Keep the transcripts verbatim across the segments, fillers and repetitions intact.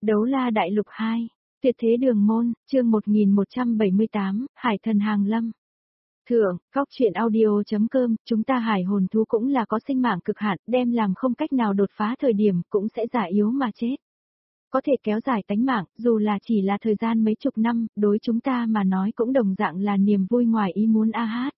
Đấu la đại lục hai, tuyệt thế đường môn, chương một nghìn một trăm bảy mươi tám, Hải thần hàng lâm. Thượng, góc truyện audio.com, chúng ta hải hồn thú cũng là có sinh mạng cực hạn, đem làm không cách nào đột phá thời điểm, cũng sẽ già yếu mà chết. Có thể kéo dài tánh mạng, dù là chỉ là thời gian mấy chục năm, đối chúng ta mà nói cũng đồng dạng là niềm vui ngoài ý muốn a hát.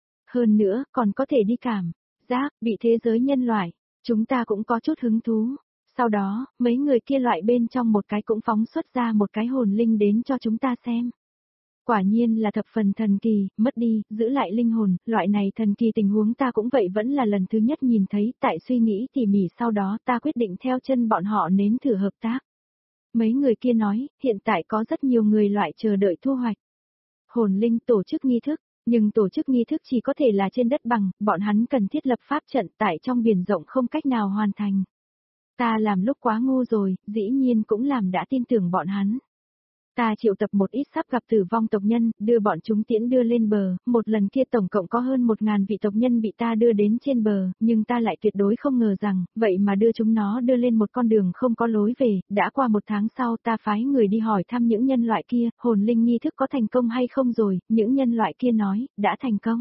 Hơn nữa, còn có thể đi cảm giác, bị thế giới nhân loại, chúng ta cũng có chút hứng thú. Sau đó, mấy người kia loại bên trong một cái cũng phóng xuất ra một cái hồn linh đến cho chúng ta xem. Quả nhiên là thập phần thần kỳ, mất đi, giữ lại linh hồn, loại này thần kỳ tình huống ta cũng vậy vẫn là lần thứ nhất nhìn thấy, tại suy nghĩ tỉ mỉ sau đó ta quyết định theo chân bọn họ nếm thử hợp tác. Mấy người kia nói, hiện tại có rất nhiều người loại chờ đợi thu hoạch. Hồn linh tổ chức nghi thức, nhưng tổ chức nghi thức chỉ có thể là trên đất bằng, bọn hắn cần thiết lập pháp trận tại trong biển rộng không cách nào hoàn thành. Ta làm lúc quá ngu rồi, dĩ nhiên cũng làm đã tin tưởng bọn hắn. Ta triệu tập một ít sắp gặp tử vong tộc nhân, đưa bọn chúng tiễn đưa lên bờ, một lần kia tổng cộng có hơn một ngàn vị tộc nhân bị ta đưa đến trên bờ, nhưng ta lại tuyệt đối không ngờ rằng, vậy mà đưa chúng nó đưa lên một con đường không có lối về, đã qua một tháng sau ta phái người đi hỏi thăm những nhân loại kia, hồn linh nghi thức có thành công hay không rồi, những nhân loại kia nói, đã thành công.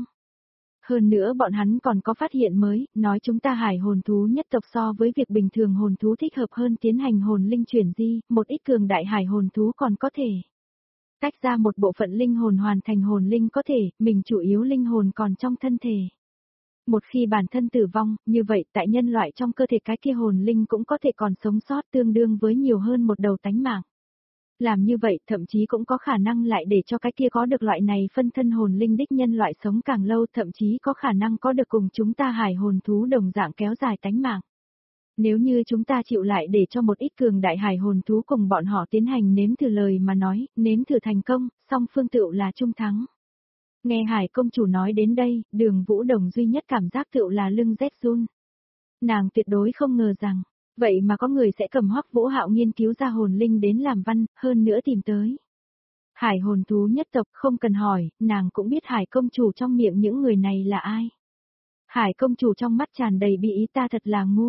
Hơn nữa bọn hắn còn có phát hiện mới, nói chúng ta hải hồn thú nhất tộc so với việc bình thường hồn thú thích hợp hơn tiến hành hồn linh chuyển di, một ít cường đại hải hồn thú còn có thể tách ra một bộ phận linh hồn hoàn thành hồn linh có thể, mình chủ yếu linh hồn còn trong thân thể. Một khi bản thân tử vong, như vậy tại nhân loại trong cơ thể cái kia hồn linh cũng có thể còn sống sót tương đương với nhiều hơn một đầu tánh mạng. Làm như vậy thậm chí cũng có khả năng lại để cho cái kia có được loại này phân thân hồn linh đích nhân loại sống càng lâu, thậm chí có khả năng có được cùng chúng ta hải hồn thú đồng dạng kéo dài tánh mạng. Nếu như chúng ta chịu lại để cho một ít cường đại hải hồn thú cùng bọn họ tiến hành nếm thử lời mà nói, nếm thử thành công, song phương tựu là trung thắng. Nghe hải công chủ nói đến đây, Đường Vũ Đồng duy nhất cảm giác tựu là lưng rét run. Nàng tuyệt đối không ngờ rằng, vậy mà có người sẽ cầm Hoắc Vũ Hạo nghiên cứu ra hồn linh đến làm văn, hơn nữa tìm tới. Hải hồn thú nhất tộc không cần hỏi, nàng cũng biết hải công chủ trong miệng những người này là ai. Hải công chủ trong mắt tràn đầy bi ý, ta thật là ngu.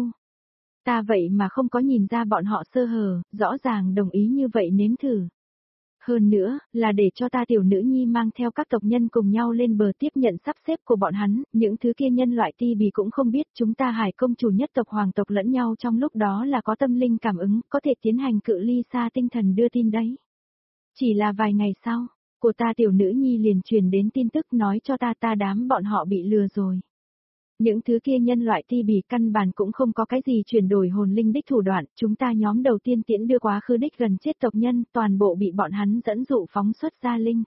Ta vậy mà không có nhìn ra bọn họ sơ hở, rõ ràng đồng ý như vậy nếm thử. Hơn nữa, là để cho ta tiểu nữ nhi mang theo các tộc nhân cùng nhau lên bờ tiếp nhận sắp xếp của bọn hắn, những thứ kia nhân loại ti bì cũng không biết chúng ta hải công chủ nhất tộc hoàng tộc lẫn nhau trong lúc đó là có tâm linh cảm ứng, có thể tiến hành cự ly xa tinh thần đưa tin đấy. Chỉ là vài ngày sau, của ta tiểu nữ nhi liền truyền đến tin tức nói cho ta ta đám bọn họ bị lừa rồi. Những thứ kia nhân loại ti bì căn bản cũng không có cái gì chuyển đổi hồn linh đích thủ đoạn, chúng ta nhóm đầu tiên tiễn đưa quá khứ đích gần chết tộc nhân, toàn bộ bị bọn hắn dẫn dụ phóng xuất ra linh.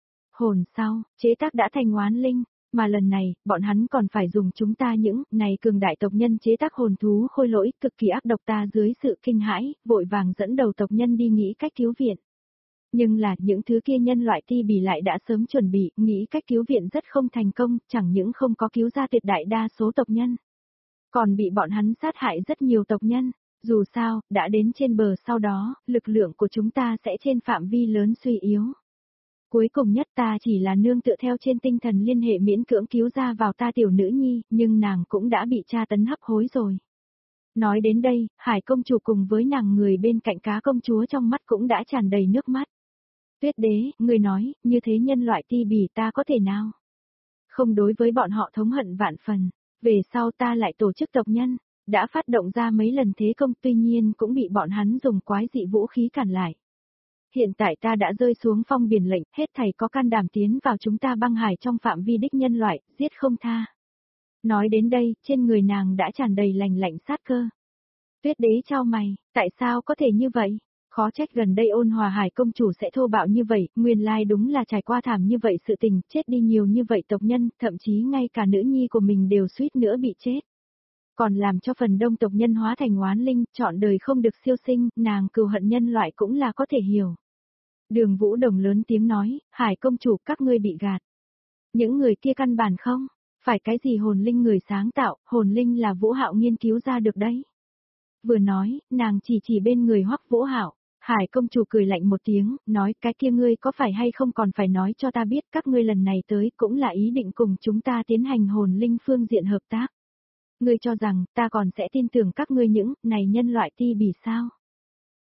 Hồn sau, chế tác đã thành oán linh, mà lần này, bọn hắn còn phải dùng chúng ta những này cường đại tộc nhân chế tác hồn thú khôi lỗi cực kỳ ác độc, ta dưới sự kinh hãi, vội vàng dẫn đầu tộc nhân đi nghĩ cách cứu viện. Nhưng là những thứ kia nhân loại ti bì lại đã sớm chuẩn bị, nghĩ cách cứu viện rất không thành công, chẳng những không có cứu ra tuyệt đại đa số tộc nhân. Còn bị bọn hắn sát hại rất nhiều tộc nhân, dù sao, đã đến trên bờ sau đó, lực lượng của chúng ta sẽ trên phạm vi lớn suy yếu. Cuối cùng nhất ta chỉ là nương tựa theo trên tinh thần liên hệ miễn cưỡng cứu ra vào ta tiểu nữ nhi, nhưng nàng cũng đã bị tra tấn hấp hối rồi. Nói đến đây, hải công chủ cùng với nàng người bên cạnh cá công chúa trong mắt cũng đã tràn đầy nước mắt. Tuyết đế, người nói, như thế nhân loại ti bì ta có thể nào? Không đối với bọn họ thống hận vạn phần, về sau ta lại tổ chức tộc nhân, đã phát động ra mấy lần thế công tuy nhiên cũng bị bọn hắn dùng quái dị vũ khí cản lại. Hiện tại ta đã rơi xuống phong biển lệnh, hết thảy có can đảm tiến vào chúng ta băng hải trong phạm vi đích nhân loại, giết không tha. Nói đến đây, trên người nàng đã tràn đầy lành lạnh sát cơ. Tuyết đế chau mày, tại sao có thể như vậy? Khó trách gần đây Ôn Hòa Hải công chủ sẽ thô bạo như vậy, nguyên lai đúng là trải qua thảm như vậy sự tình, chết đi nhiều như vậy tộc nhân, thậm chí ngay cả nữ nhi của mình đều suýt nữa bị chết. Còn làm cho phần đông tộc nhân hóa thành oán linh, chọn đời không được siêu sinh, nàng cừu hận nhân loại cũng là có thể hiểu. Đường Vũ Đồng lớn tiếng nói, Hải công chủ các ngươi bị gạt. Những người kia căn bản không, phải cái gì hồn linh người sáng tạo, hồn linh là Vũ Hạo nghiên cứu ra được đấy. Vừa nói, nàng chỉ chỉ bên người Hoắc Vũ Hạo. Hải công chủ cười lạnh một tiếng, nói cái kia ngươi có phải hay không còn phải nói cho ta biết các ngươi lần này tới cũng là ý định cùng chúng ta tiến hành hồn linh phương diện hợp tác. Ngươi cho rằng ta còn sẽ tin tưởng các ngươi những này nhân loại ti bì sao?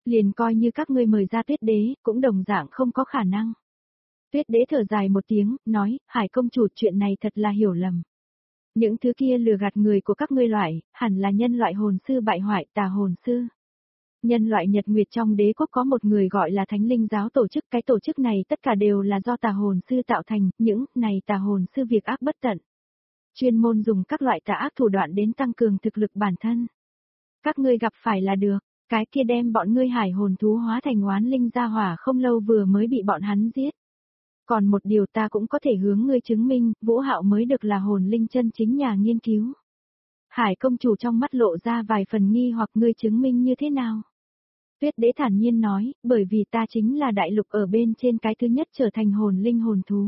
Liền coi như các ngươi mời ra tuyết đế, cũng đồng dạng không có khả năng. Tuyết đế thở dài một tiếng, nói, Hải công chủ chuyện này thật là hiểu lầm. Những thứ kia lừa gạt người của các ngươi loại, hẳn là nhân loại hồn sư bại hoại tà hồn sư. Nhân loại Nhật Nguyệt trong đế quốc có một người gọi là Thánh Linh giáo tổ chức, cái tổ chức này tất cả đều là do tà hồn sư tạo thành, những này tà hồn sư việc ác bất tận. Chuyên môn dùng các loại tà ác thủ đoạn đến tăng cường thực lực bản thân. Các ngươi gặp phải là được, cái kia đem bọn ngươi hải hồn thú hóa thành oán linh ra hỏa không lâu vừa mới bị bọn hắn giết. Còn một điều ta cũng có thể hướng ngươi chứng minh, Vũ Hạo mới được là hồn linh chân chính nhà nghiên cứu. Hải công chủ trong mắt lộ ra vài phần nghi hoặc ngươi chứng minh như thế nào. Tuyết đế thản nhiên nói, bởi vì ta chính là đại lục ở bên trên cái thứ nhất trở thành hồn linh hồn thú.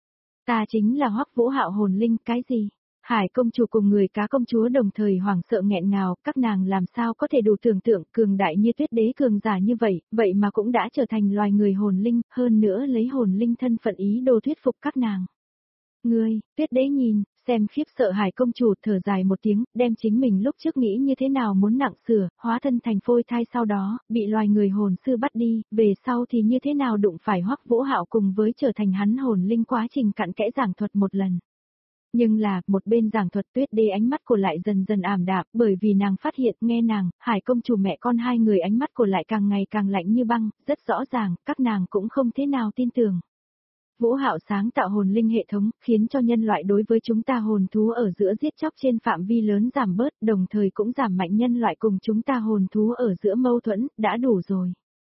Ta chính là Hoắc Vũ Hạo hồn linh, cái gì? Hải công chủ cùng người cá công chúa đồng thời hoảng sợ nghẹn ngào, các nàng làm sao có thể đủ tưởng tượng cường đại như tuyết đế cường giả như vậy, vậy mà cũng đã trở thành loài người hồn linh, hơn nữa lấy hồn linh thân phận ý đồ thuyết phục các nàng. Ngươi, tuyết đế nhìn, xem khiếp sợ Hải công chủ thở dài một tiếng, đem chính mình lúc trước nghĩ như thế nào muốn nặng sửa, hóa thân thành phôi thai sau đó, bị loài người hồn sư bắt đi, về sau thì như thế nào đụng phải Hoắc Vũ Hạo cùng với trở thành hắn hồn linh quá trình cặn kẽ giảng thuật một lần. Nhưng là, một bên giảng thuật tuyết đế ánh mắt của lại dần dần ảm đạm, bởi vì nàng phát hiện, nghe nàng, Hải công chủ mẹ con hai người ánh mắt của lại càng ngày càng lạnh như băng, rất rõ ràng, các nàng cũng không thế nào tin tưởng. Vũ Hạo sáng tạo hồn linh hệ thống, khiến cho nhân loại đối với chúng ta hồn thú ở giữa giết chóc trên phạm vi lớn giảm bớt, đồng thời cũng giảm mạnh nhân loại cùng chúng ta hồn thú ở giữa mâu thuẫn, đã đủ rồi.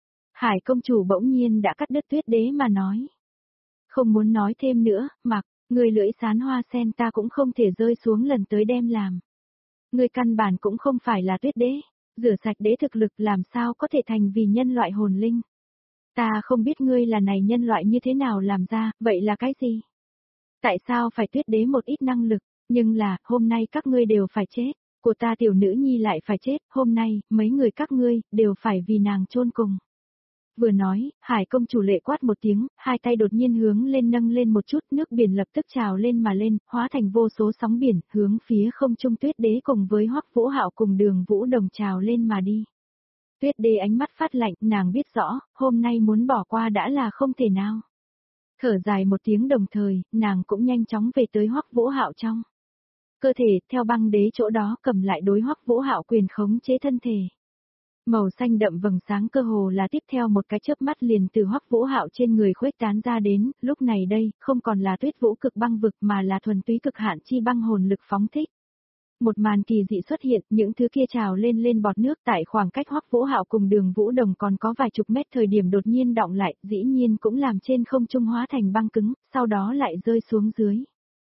Hải công chủ bỗng nhiên đã cắt đứt tuyết đế mà nói. Không muốn nói thêm nữa, mặc. Người lưỡi sán hoa sen ta cũng không thể rơi xuống lần tới đem làm. Người căn bản cũng không phải là tuyết đế, rửa sạch đế thực lực làm sao có thể thành vì nhân loại hồn linh. Ta không biết ngươi là này nhân loại như thế nào làm ra, vậy là cái gì? Tại sao phải tuyết đế một ít năng lực, nhưng là, hôm nay các ngươi đều phải chết, của ta tiểu nữ nhi lại phải chết, hôm nay, mấy người các ngươi, đều phải vì nàng chôn cùng. Vừa nói, Hải công chủ lệ quát một tiếng, hai tay đột nhiên hướng lên nâng lên một chút, nước biển lập tức trào lên mà lên, hóa thành vô số sóng biển, hướng phía không trung tuyết đế cùng với Hoắc Vũ Hạo cùng Đường Vũ Đồng trào lên mà đi. Tuyết đế ánh mắt phát lạnh, nàng biết rõ, hôm nay muốn bỏ qua đã là không thể nào. Thở dài một tiếng đồng thời, nàng cũng nhanh chóng về tới Hoắc Vũ Hạo trong cơ thể, theo băng đế chỗ đó cầm lại đối Hoắc Vũ Hạo quyền khống chế thân thể. Màu xanh đậm vầng sáng cơ hồ là tiếp theo một cái chớp mắt liền từ Hoắc Vũ Hạo trên người khuếch tán ra đến, lúc này đây, không còn là tuyết vũ cực băng vực mà là thuần túy cực hạn chi băng hồn lực phóng thích. Một màn kỳ dị xuất hiện, những thứ kia trào lên lên bọt nước tại khoảng cách Hoắc Vũ Hạo cùng Đường Vũ Đồng còn có vài chục mét thời điểm đột nhiên đọng lại, dĩ nhiên cũng làm trên không trung hóa thành băng cứng, sau đó lại rơi xuống dưới.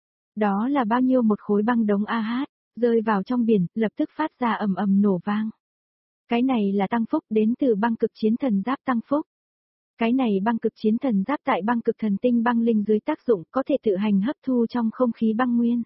Đó là bao nhiêu một khối băng đống a hát, rơi vào trong biển, lập tức phát ra ầm ầm nổ vang. Cái này là tăng phúc đến từ băng cực chiến thần giáp tăng phúc. Cái này băng cực chiến thần giáp tại băng cực thần tinh băng linh dưới tác dụng có thể tự hành hấp thu trong không khí băng nguyên.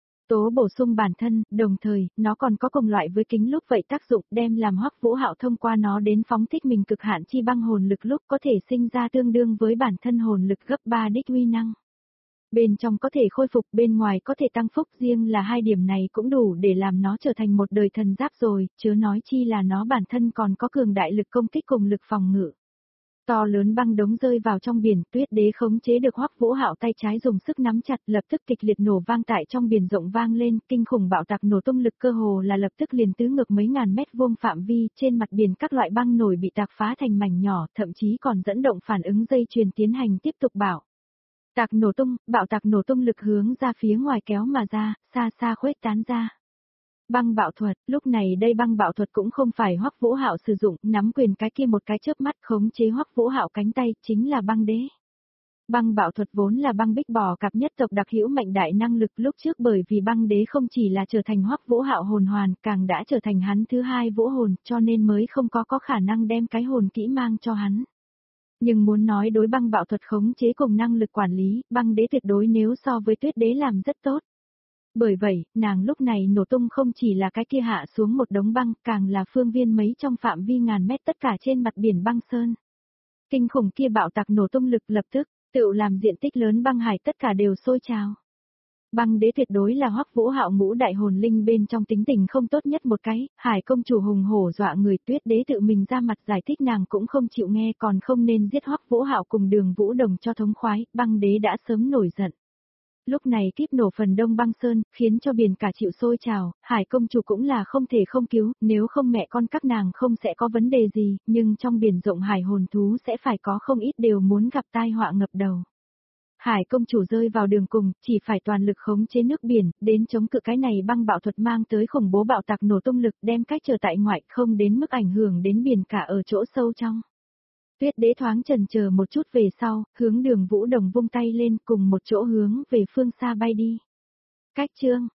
Tố bổ sung bản thân, đồng thời, nó còn có cùng loại với kính lúc vậy tác dụng đem làm Hoắc Vũ Hạo thông qua nó đến phóng thích mình cực hạn chi băng hồn lực lúc có thể sinh ra tương đương với bản thân hồn lực gấp ba đích uy năng. Bên trong có thể khôi phục, bên ngoài có thể tăng phúc, riêng là hai điểm này cũng đủ để làm nó trở thành một đời thần giáp rồi, chớ nói chi là nó bản thân còn có cường đại lực công kích cùng lực phòng ngự. To lớn băng đống rơi vào trong biển, tuyết đế khống chế được Hoắc Vũ Hạo tay trái dùng sức nắm chặt, lập tức kịch liệt nổ vang tại trong biển rộng vang lên, kinh khủng bạo tạc nổ tung lực cơ hồ là lập tức liền tứ ngược mấy ngàn mét vuông phạm vi, trên mặt biển các loại băng nổi bị tạc phá thành mảnh nhỏ, thậm chí còn dẫn động phản ứng dây chuyền tiến hành tiếp tục bạo. Tạc nổ tung, bạo tạc nổ tung lực hướng ra phía ngoài kéo mà ra, xa xa khuếch tán ra. Băng bạo thuật, lúc này đây băng bạo thuật cũng không phải Hoắc Vũ Hạo sử dụng, nắm quyền cái kia một cái chớp mắt khống chế Hoắc Vũ Hạo cánh tay, chính là băng đế. Băng bạo thuật vốn là băng bích bò cạp nhất tộc đặc hữu mạnh đại năng lực lúc trước bởi vì băng đế không chỉ là trở thành Hoắc Vũ Hạo hồn hoàn, càng đã trở thành hắn thứ hai vũ hồn, cho nên mới không có có khả năng đem cái hồn kỹ mang cho hắn. Nhưng muốn nói đối băng bạo thuật khống chế cùng năng lực quản lý, băng đế tuyệt đối nếu so với tuyết đế làm rất tốt. Bởi vậy, nàng lúc này nổ tung không chỉ là cái kia hạ xuống một đống băng, càng là phương viên mấy trong phạm vi ngàn mét tất cả trên mặt biển băng sơn. Kinh khủng kia bạo tạc nổ tung lực lập tức, tự làm diện tích lớn băng hải tất cả đều sôi trào. Băng đế tuyệt đối là Hoắc Vũ Hạo ngũ đại hồn linh bên trong tính tình không tốt nhất một cái, Hải công chủ hùng hổ dọa người, Tuyết đế tự mình ra mặt giải thích nàng cũng không chịu nghe, còn không nên giết Hoắc Vũ Hạo cùng Đường Vũ Đồng cho thống khoái, băng đế đã sớm nổi giận. Lúc này kiếp nổ phần đông băng sơn, khiến cho biển cả chịu sôi trào, Hải công chủ cũng là không thể không cứu, nếu không mẹ con các nàng không sẽ có vấn đề gì, nhưng trong biển rộng hải hồn thú sẽ phải có không ít đều muốn gặp tai họa ngập đầu. Hải công chủ rơi vào đường cùng, chỉ phải toàn lực khống chế nước biển, đến chống cự cái này băng bạo thuật mang tới khủng bố bạo tạc nổ tung lực đem cách trở tại ngoại không đến mức ảnh hưởng đến biển cả ở chỗ sâu trong. Tuyết đế thoáng chần chờ một chút về sau, hướng Đường Vũ Đồng vung tay lên cùng một chỗ hướng về phương xa bay đi. Cách chương